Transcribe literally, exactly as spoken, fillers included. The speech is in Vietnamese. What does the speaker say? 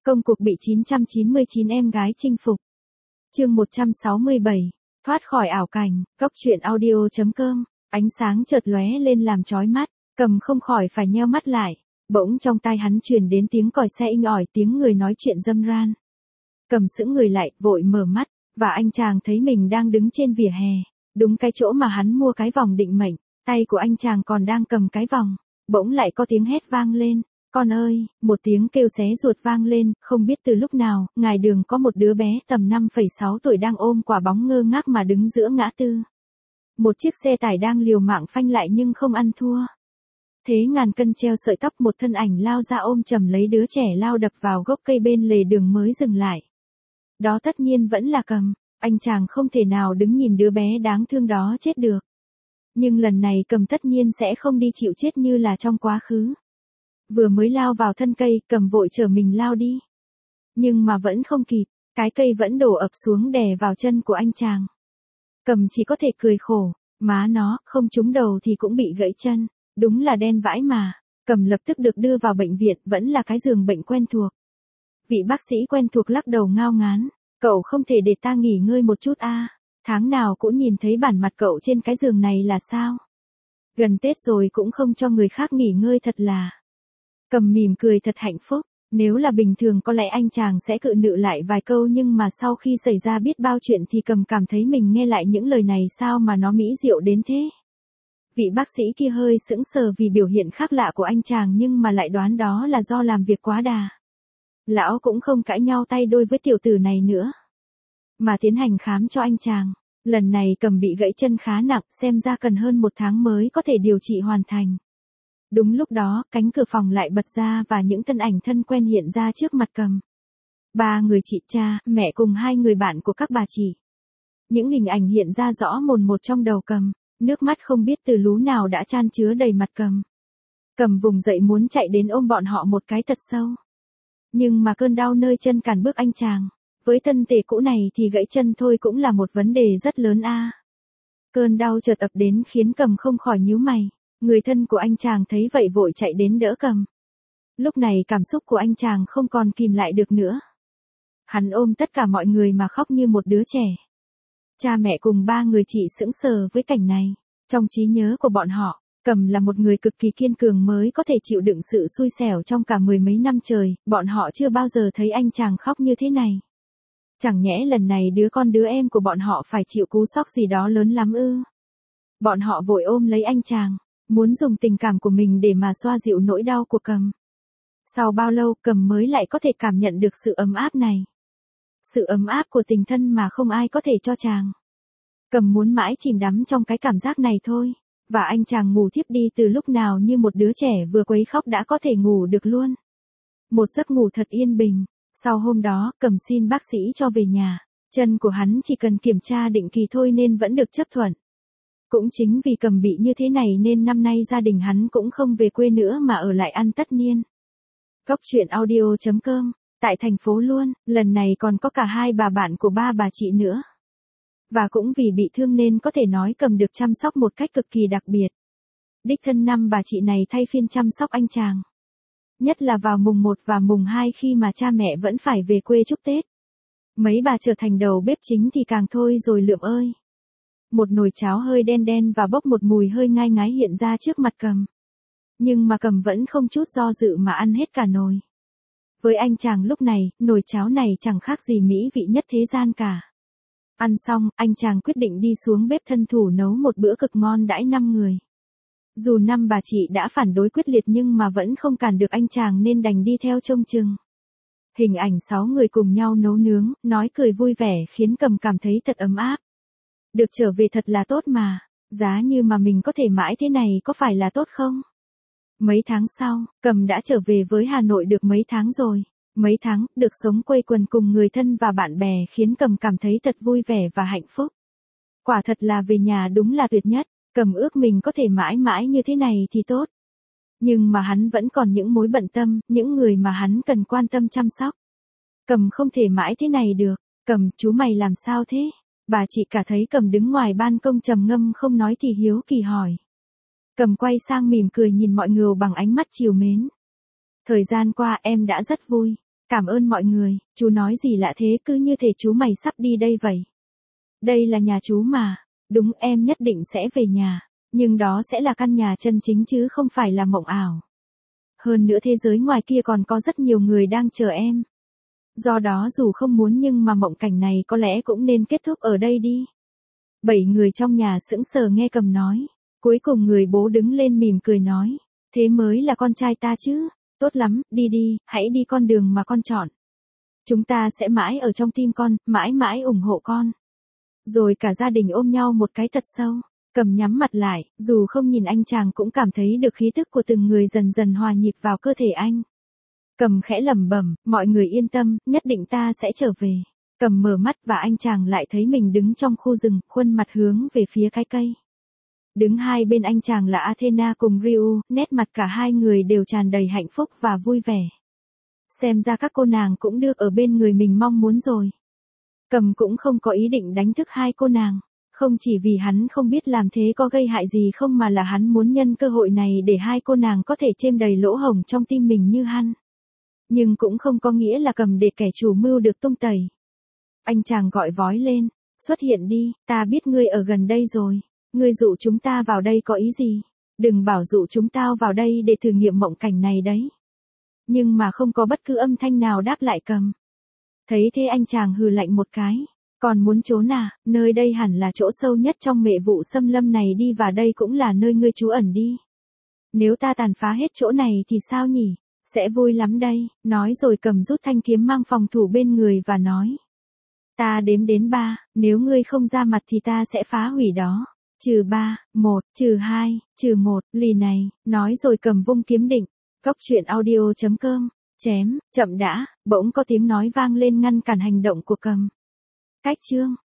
Công cuộc bị chín trăm chín mươi chín em gái chinh phục. Chương một trăm sáu mươi bảy. Thoát khỏi ảo cảnh, góc truyện audio.com. Ánh sáng chợt lóe lên làm chói mắt, Cầm không khỏi phải nheo mắt lại. Bỗng trong tai hắn truyền đến tiếng còi xe inh ỏi, tiếng người nói chuyện râm ran. Cầm sững người lại, vội mở mắt, và anh chàng thấy mình đang đứng trên vỉa hè, đúng cái chỗ mà hắn mua cái vòng định mệnh. Tay của anh chàng còn đang cầm cái vòng. Bỗng lại có tiếng hét vang lên. Con ơi, một tiếng kêu xé ruột vang lên, không biết từ lúc nào, ngoài đường có một đứa bé tầm năm phẩy sáu tuổi đang ôm quả bóng ngơ ngác mà đứng giữa ngã tư. Một chiếc xe tải đang liều mạng phanh lại nhưng không ăn thua. Thế ngàn cân treo sợi tóc, một thân ảnh lao ra ôm chầm lấy đứa trẻ lao đập vào gốc cây bên lề đường mới dừng lại. Đó tất nhiên vẫn là Cầm, anh chàng không thể nào đứng nhìn đứa bé đáng thương đó chết được. Nhưng lần này Cầm tất nhiên sẽ không đi chịu chết như là trong quá khứ. Vừa mới lao vào thân cây, Cầm vội chở mình lao đi. Nhưng mà vẫn không kịp, cái cây vẫn đổ ập xuống đè vào chân của anh chàng. Cầm chỉ có thể cười khổ, má nó, không trúng đầu thì cũng bị gãy chân, đúng là đen vãi mà. Cầm lập tức được đưa vào bệnh viện, vẫn là cái giường bệnh quen thuộc. Vị bác sĩ quen thuộc lắc đầu ngao ngán, cậu không thể để ta nghỉ ngơi một chút à, tháng nào cũng nhìn thấy bản mặt cậu trên cái giường này là sao? Gần Tết rồi cũng không cho người khác nghỉ ngơi thật là. Cầm mỉm cười thật hạnh phúc, nếu là bình thường có lẽ anh chàng sẽ cự nữ lại vài câu, nhưng mà sau khi xảy ra biết bao chuyện thì Cầm cảm thấy mình nghe lại những lời này sao mà nó mỹ diệu đến thế. Vị bác sĩ kia hơi sững sờ vì biểu hiện khác lạ của anh chàng, nhưng mà lại đoán đó là do làm việc quá đà. Lão cũng không cãi nhau tay đôi với tiểu tử này nữa, mà tiến hành khám cho anh chàng. Lần này Cầm bị gãy chân khá nặng, xem ra cần hơn một tháng mới có thể điều trị hoàn thành. Đúng lúc đó, cánh cửa phòng lại bật ra và những thân ảnh thân quen hiện ra trước mặt Cầm. Ba người chị, cha, mẹ cùng hai người bạn của các bà chị. Những hình ảnh hiện ra rõ mồn một trong đầu Cầm, nước mắt không biết từ lú nào đã chan chứa đầy mặt Cầm. Cầm vùng dậy muốn chạy đến ôm bọn họ một cái thật sâu. Nhưng mà cơn đau nơi chân cản bước anh chàng. Với thân thể cũ này thì gãy chân thôi cũng là một vấn đề rất lớn a. À. Cơn đau chợt ập đến khiến Cầm không khỏi nhíu mày. Người thân của anh chàng thấy vậy vội chạy đến đỡ Cầm. Lúc này cảm xúc của anh chàng không còn kìm lại được nữa. Hắn ôm tất cả mọi người mà khóc như một đứa trẻ. Cha mẹ cùng ba người chị sững sờ với cảnh này. Trong trí nhớ của bọn họ, Cầm là một người cực kỳ kiên cường mới có thể chịu đựng sự xui xẻo trong cả mười mấy năm trời. Bọn họ chưa bao giờ thấy anh chàng khóc như thế này. Chẳng nhẽ lần này đứa con đứa em của bọn họ phải chịu cú sốc gì đó lớn lắm ư? Bọn họ vội ôm lấy anh chàng, muốn dùng tình cảm của mình để mà xoa dịu nỗi đau của Cầm. Sau bao lâu Cầm mới lại có thể cảm nhận được sự ấm áp này? Sự ấm áp của tình thân mà không ai có thể cho chàng. Cầm muốn mãi chìm đắm trong cái cảm giác này thôi. Và anh chàng ngủ thiếp đi từ lúc nào như một đứa trẻ vừa quấy khóc đã có thể ngủ được luôn. Một giấc ngủ thật yên bình. Sau hôm đó, Cầm xin bác sĩ cho về nhà. Chân của hắn chỉ cần kiểm tra định kỳ thôi nên vẫn được chấp thuận. Cũng chính vì Cầm bị như thế này nên năm nay gia đình hắn cũng không về quê nữa mà ở lại ăn tất niên. Góc truyện audio.com. Tại thành phố luôn, lần này còn có cả hai bà bạn của ba bà chị nữa. Và cũng vì bị thương nên có thể nói Cầm được chăm sóc một cách cực kỳ đặc biệt. Đích thân năm bà chị này thay phiên chăm sóc anh chàng. Nhất là vào mùng một và mùng hai khi mà cha mẹ vẫn phải về quê chúc Tết. Mấy bà trở thành đầu bếp chính thì càng thôi rồi lượm ơi. Một nồi cháo hơi đen đen và bốc một mùi hơi ngai ngái hiện ra trước mặt Cầm. Nhưng mà Cầm vẫn không chút do dự mà ăn hết cả nồi. Với anh chàng lúc này, nồi cháo này chẳng khác gì mỹ vị nhất thế gian cả. Ăn xong, anh chàng quyết định đi xuống bếp thân thủ nấu một bữa cực ngon đãi năm người. Dù năm bà chị đã phản đối quyết liệt nhưng mà vẫn không cản được anh chàng nên đành đi theo trông chừng. Hình ảnh sáu người cùng nhau nấu nướng, nói cười vui vẻ khiến Cầm cảm thấy thật ấm áp. Được trở về thật là tốt mà, giá như mà mình có thể mãi thế này có phải là tốt không? Mấy tháng sau, Cầm đã trở về với Hà Nội được mấy tháng rồi. Mấy tháng, được sống quây quần cùng người thân và bạn bè khiến Cầm cảm thấy thật vui vẻ và hạnh phúc. Quả thật là về nhà đúng là tuyệt nhất, Cầm ước mình có thể mãi mãi như thế này thì tốt. Nhưng mà hắn vẫn còn những mối bận tâm, những người mà hắn cần quan tâm chăm sóc. Cầm không thể mãi thế này được. Cầm, chú mày làm sao thế? Bà chị cả thấy Cầm đứng ngoài ban công trầm ngâm không nói thì hiếu kỳ hỏi. Cầm quay sang mỉm cười nhìn mọi người bằng ánh mắt trìu mến. Thời gian qua em đã rất vui. Cảm ơn mọi người, chú nói gì lạ thế, cứ như thể chú mày sắp đi đây vậy. Đây là nhà chú mà. Đúng, em nhất định sẽ về nhà. Nhưng đó sẽ là căn nhà chân chính chứ không phải là mộng ảo. Hơn nữa thế giới ngoài kia còn có rất nhiều người đang chờ em. Do đó dù không muốn nhưng mà mộng cảnh này có lẽ cũng nên kết thúc ở đây đi. Bảy người trong nhà sững sờ nghe Cầm nói. Cuối cùng người bố đứng lên mỉm cười nói. Thế mới là con trai ta chứ. Tốt lắm, đi đi, hãy đi con đường mà con chọn. Chúng ta sẽ mãi ở trong tim con, mãi mãi ủng hộ con. Rồi cả gia đình ôm nhau một cái thật sâu. Cầm nhắm mặt lại, dù không nhìn anh chàng cũng cảm thấy được khí tức của từng người dần dần hòa nhịp vào cơ thể anh. Cầm khẽ lẩm bẩm, mọi người yên tâm, nhất định ta sẽ trở về. Cầm mở mắt và anh chàng lại thấy mình đứng trong khu rừng, khuôn mặt hướng về phía cái cây. Đứng hai bên anh chàng là Athena cùng Ryu, nét mặt cả hai người đều tràn đầy hạnh phúc và vui vẻ. Xem ra các cô nàng cũng được ở bên người mình mong muốn rồi. Cầm cũng không có ý định đánh thức hai cô nàng. Không chỉ vì hắn không biết làm thế có gây hại gì không mà là hắn muốn nhân cơ hội này để hai cô nàng có thể chêm đầy lỗ hổng trong tim mình như hắn. Nhưng cũng không có nghĩa là Cầm để kẻ chủ mưu được tung tẩy. Anh chàng gọi vói lên, xuất hiện đi, ta biết ngươi ở gần đây rồi. Ngươi dụ chúng ta vào đây có ý gì? Đừng bảo dụ chúng tao vào đây để thử nghiệm mộng cảnh này đấy. Nhưng mà không có bất cứ âm thanh nào đáp lại Cầm. Thấy thế anh chàng hừ lạnh một cái. Còn muốn trốn à, nơi đây hẳn là chỗ sâu nhất trong mệ vụ xâm lâm này đi và đây cũng là nơi ngươi trú ẩn đi. Nếu ta tàn phá hết chỗ này thì sao nhỉ? Sẽ vui lắm đây, nói rồi Cầm rút thanh kiếm mang phòng thủ bên người và nói. Ta đếm đến ba, nếu ngươi không ra mặt thì ta sẽ phá hủy đó. Trừ ba, một, trừ hai, trừ một, lì này, nói rồi Cầm vung kiếm định. Cốc truyện audio chấm com, chém, chậm đã, bỗng có tiếng nói vang lên ngăn cản hành động của Cầm. Cách chương